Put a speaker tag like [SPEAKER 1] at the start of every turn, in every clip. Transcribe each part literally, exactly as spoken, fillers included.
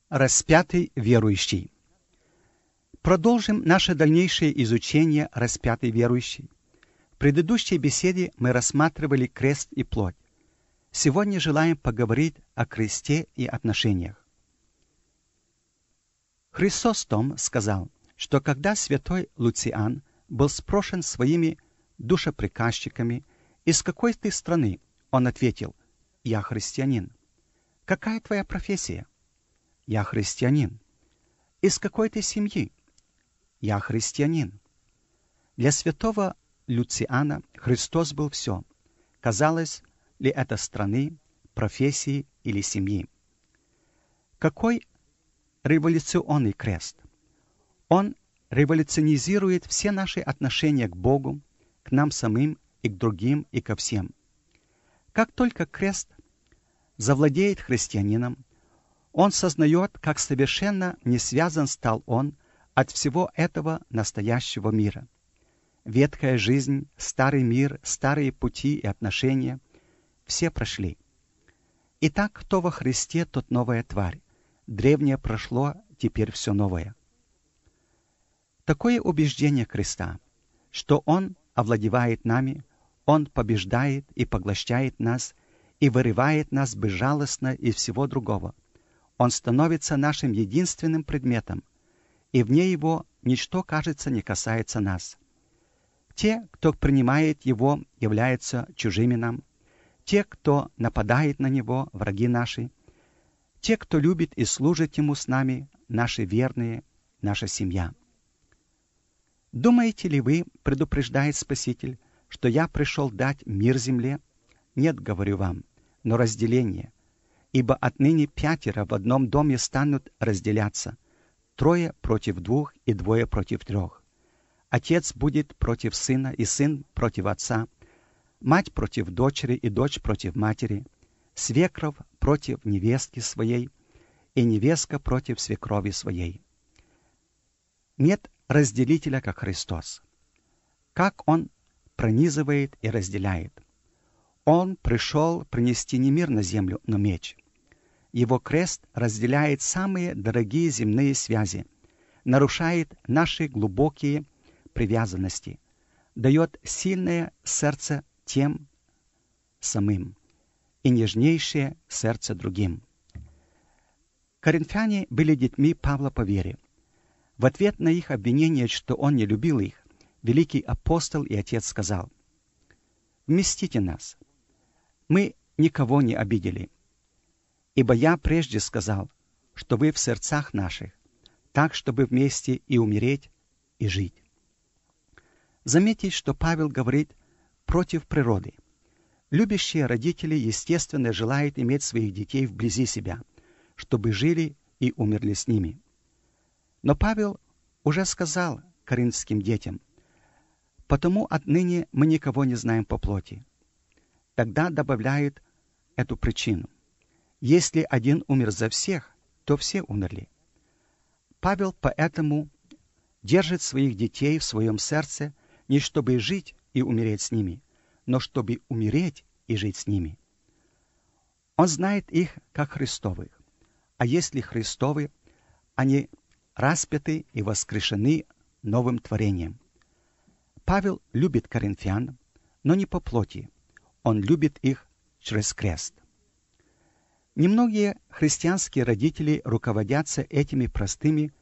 [SPEAKER 1] Распятый верующий. Продолжим наше дальнейшее изучение распятый верующий. В предыдущей беседе мы рассматривали крест и плоть. Сегодня желаем поговорить о кресте и отношениях. Хрисостом сказал, что когда святой Луциан был спрошен своими душеприказчиками, из какой ты страны, он ответил: «Я христианин». «Какая твоя профессия?» «Я христианин». «Из какой ты семьи?» «Я христианин». Для святого Люциана Христос был все. Казалось ли это страны, профессии или семьи? Какой революционный крест? Он революционизирует все наши отношения к Богу, к нам самим и к другим, и ко всем. Как только крест завладеет христианином, он сознает, как совершенно не связан стал он от всего этого настоящего мира. Ветхая жизнь, старый мир, старые пути и отношения — все прошли. Итак, кто во Христе, тот новая тварь. Древнее прошло, теперь все новое. Такое убеждение креста, что Он овладевает нами, Он побеждает и поглощает нас и вырывает нас безжалостно из всего другого. Он становится нашим единственным предметом, и вне Его ничто, кажется, не касается нас. Те, кто принимает Его, являются чужими нам. Те, кто нападает на Него, враги наши. Те, кто любит и служит Ему с нами, наши верные, наша семья. Думаете ли вы, предупреждает Спаситель, что я пришел дать мир земле? Нет, говорю вам, но разделение. Ибо отныне пятеро в одном доме станут разделяться, трое против двух и двое против трех. Отец будет против сына, и сын против отца, мать против дочери, и дочь против матери, свекров против невестки своей, и невестка против свекрови своей. Нет разделителя, как Христос. Как Он пронизывает и разделяет. Он пришел принести не мир на землю, но меч. Его крест разделяет самые дорогие земные связи, нарушает наши глубокие привязанности, дает сильное сердце тем самым и нежнейшее сердце другим. Коринфяне были детьми Павла по вере. В ответ на их обвинение, что он не любил их, великий апостол и отец сказал: «Вместите нас. Мы никого не обидели. Ибо я прежде сказал, что вы в сердцах наших, так, чтобы вместе и умереть, и жить». Заметьте, что Павел говорит против природы. Любящие родители, естественно, желают иметь своих детей вблизи себя, чтобы жили и умерли с ними. Но Павел уже сказал коринфским детям: «Потому отныне мы никого не знаем по плоти». Тогда добавляет эту причину: «Если один умер за всех, то все умерли». Павел поэтому держит своих детей в своем сердце не чтобы жить и умереть с ними, но чтобы умереть и жить с ними. Он знает их как Христовых, а если Христовы, они распяты и воскрешены новым творением. Павел любит коринфян, но не по плоти. Он любит их через крест. Немногие христианские родители руководятся этими простыми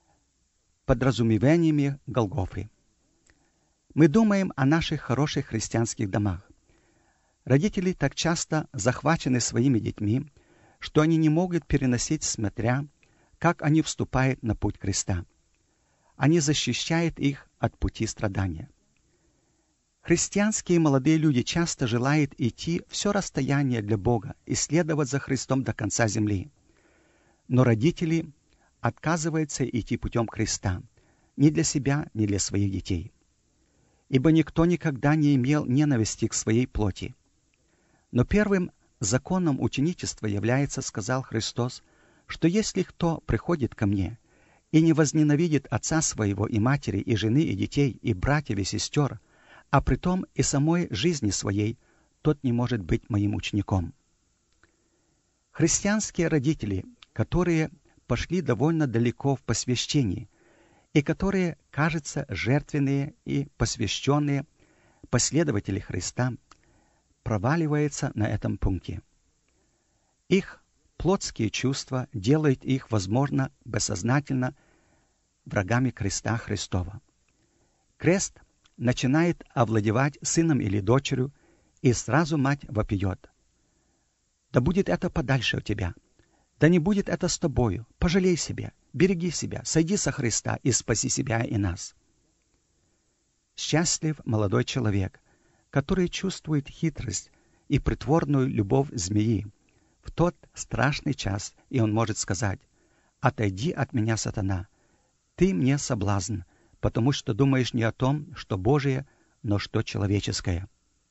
[SPEAKER 1] подразумеваниями Голгофы. Мы думаем о наших хороших христианских домах. Родители так часто захвачены своими детьми, что они не могут переносить, смотря, как они вступают на путь креста. Они защищают их от пути страдания. Христианские молодые люди часто желают идти все расстояние для Бога и следовать за Христом до конца земли. Но родители отказываются идти путем креста ни для себя, ни для своих детей. Ибо никто никогда не имел ненависти к своей плоти. Но первым законом ученичества является, сказал Христос, что если кто приходит ко мне и не возненавидит отца своего и матери, и жены, и детей, и братьев, и сестер, а притом и самой жизни своей, тот не может быть моим учеником. Христианские родители, которые пошли довольно далеко в посвящении, и которые, кажется, жертвенные и посвященные последователи Христа, проваливаются на этом пункте. Их плотские чувства делают их, возможно, бессознательно врагами креста Христова. Крест начинает овладевать сыном или дочерью, и сразу мать вопиет: «Да будет это подальше от тебя! Да не будет это с тобою! Пожалей себя, береги себя, сойди со Христа и спаси себя и нас!» Счастлив молодой человек, который чувствует хитрость и притворную любовь змеи в тот страшный час, и он может сказать: «Отойди от меня, сатана! Ты мне соблазн, потому что думаешь не о том, что Божие, но что человеческое».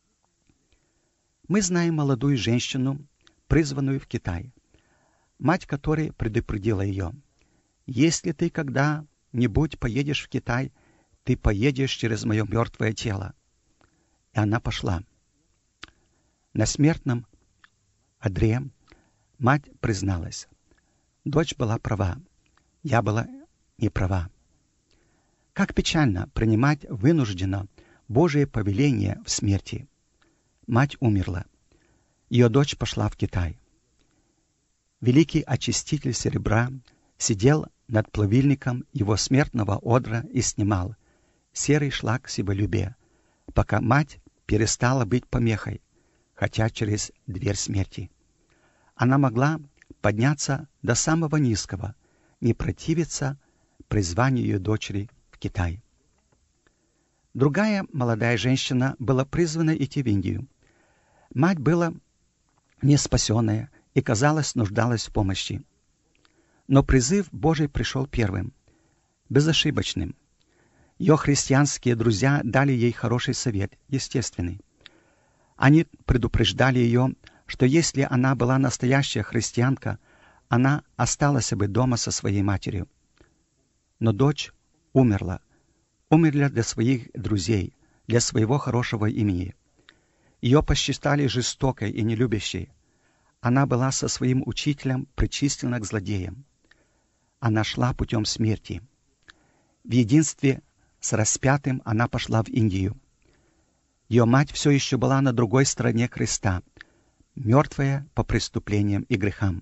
[SPEAKER 1] Мы знаем молодую женщину, призванную в Китай, мать которой предупредила ее: «Если ты когда-нибудь поедешь в Китай, ты поедешь через мое мертвое тело». И она пошла. На смертном одре мать призналась: «Дочь была права, я была не права». Как печально принимать вынужденно Божие повеление в смерти. Мать умерла. Ее дочь пошла в Китай. Великий очиститель серебра сидел над плавильником его смертного одра и снимал серый шлак себолюбия, пока мать перестала быть помехой, хотя через дверь смерти. Она могла подняться до самого низкого, не противиться призванию ее дочери в Китай. Другая молодая женщина была призвана идти в Индию. Мать была не спасенная и, казалось, нуждалась в помощи. Но призыв Божий пришел первым, безошибочным. Ее христианские друзья дали ей хороший совет, естественный. Они предупреждали ее, что если она была настоящая христианка, она осталась бы дома со своей матерью. Но дочь умерла, умерла для своих друзей, для своего хорошего имени. Ее посчитали жестокой и нелюбящей. Она была со своим учителем причислена к злодеям. Она шла путем смерти. В единстве с распятым она пошла в Индию. Ее мать все еще была на другой стороне креста, мертвая по преступлениям и грехам.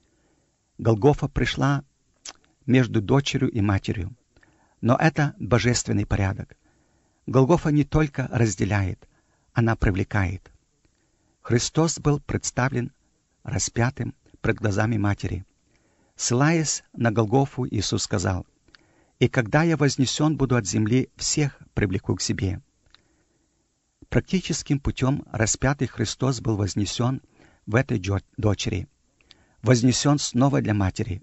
[SPEAKER 1] Голгофа пришла между дочерью и матерью. Но это божественный порядок. Голгофа не только разделяет, она привлекает. Христос был представлен распятым пред глазами матери. Ссылаясь на Голгофу, Иисус сказал: «И когда я вознесен буду от земли, всех привлеку к себе». Практическим путем распятый Христос был вознесен в этой дочери, вознесен снова для матери.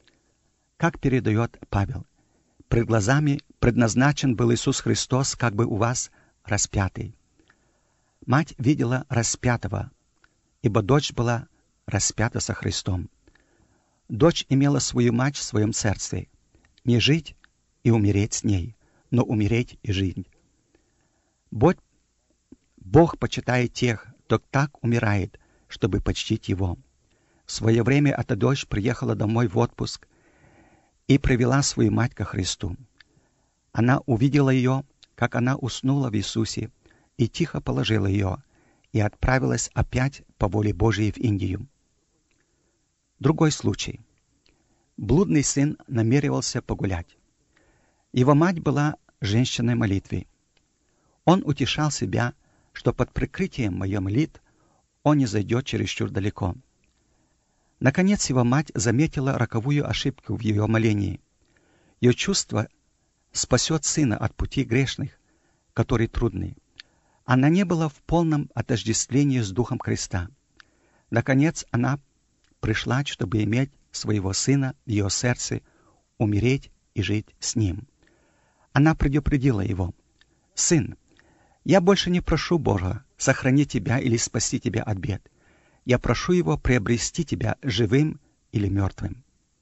[SPEAKER 1] Как передает Павел: «Пред глазами предназначен был Иисус Христос, как бы у вас распятый». Мать видела распятого, ибо дочь была распята со Христом. Дочь имела свою мать в своем сердце. Не жить и умереть с ней, но умереть и жить. Бог, Бог почитает тех, кто так умирает, чтобы почтить Его. В свое время эта дочь приехала домой в отпуск и привела свою мать ко Христу. Она увидела ее, как она уснула в Иисусе, и тихо положила ее, и отправилась опять по воле Божией в Индию. Другой случай. Блудный сын намеревался погулять. Его мать была женщиной молитвы. Он утешал себя, что под прикрытием моей молитв он не зайдет чересчур далеко. Наконец его мать заметила роковую ошибку в ее молении. Ее чувство спасет сына от пути грешных, который трудный. Она не была в полном отождествлении с Духом Христа. Наконец она пришла, чтобы иметь своего сына в ее сердце, умереть и жить с ним. Она предупредила его: «Сын, я больше не прошу Бога сохранить тебя или спасти тебя от бед. Я прошу Его приобрести тебя живым или мертвым».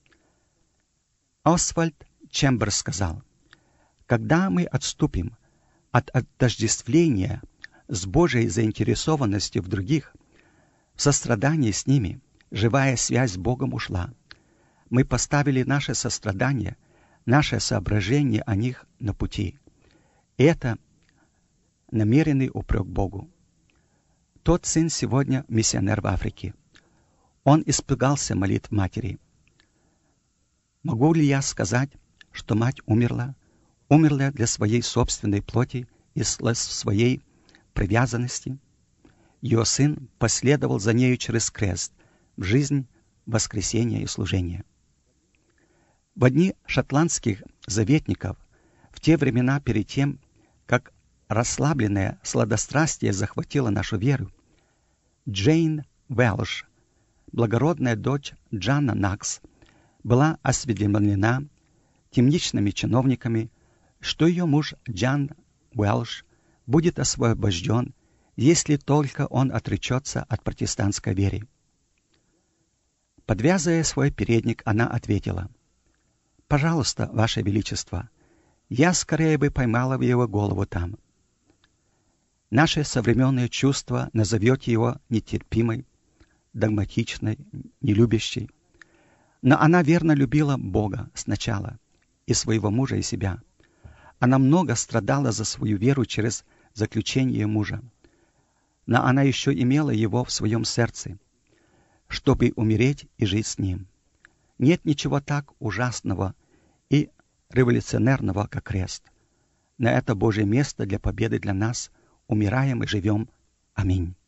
[SPEAKER 1] Освальд Чемберс сказал: «Когда мы отступим от отождествления с Божьей заинтересованностью в других, в сострадании с ними, живая связь с Богом ушла. мы поставили наше сострадание, наше соображение о них на пути. И это намеренный упрек Богу. Тот сын сегодня миссионер в Африке. Он испугался молитв матери. Могу ли я сказать, что мать умерла, умерла для своей собственной плоти и своей привязанности? Ее сын последовал за нею через крест в жизнь, воскресения и служения. В дни шотландских заветников, в те времена перед тем, как расслабленное сладострастие захватило нашу веру, Джейн Уэлш, благородная дочь Джана Накс, была осведомлена темничными чиновниками, что ее муж Джан Уэлш будет освобожден, если только он отречется от протестантской веры. Подвязывая свой передник, она ответила: «Пожалуйста, Ваше Величество, я скорее бы поймала в его голову там». Наше современное чувство назовет его нетерпимой, догматичной, нелюбящей. Но она верно любила Бога сначала, и своего мужа, и себя. Она много страдала за свою веру через заключение мужа. Но она еще имела его в своем сердце, чтобы умереть и жить с ним. Нет ничего так ужасного и революционерного, как крест. На это Божье место для победы для нас. Умираем и живем. Аминь.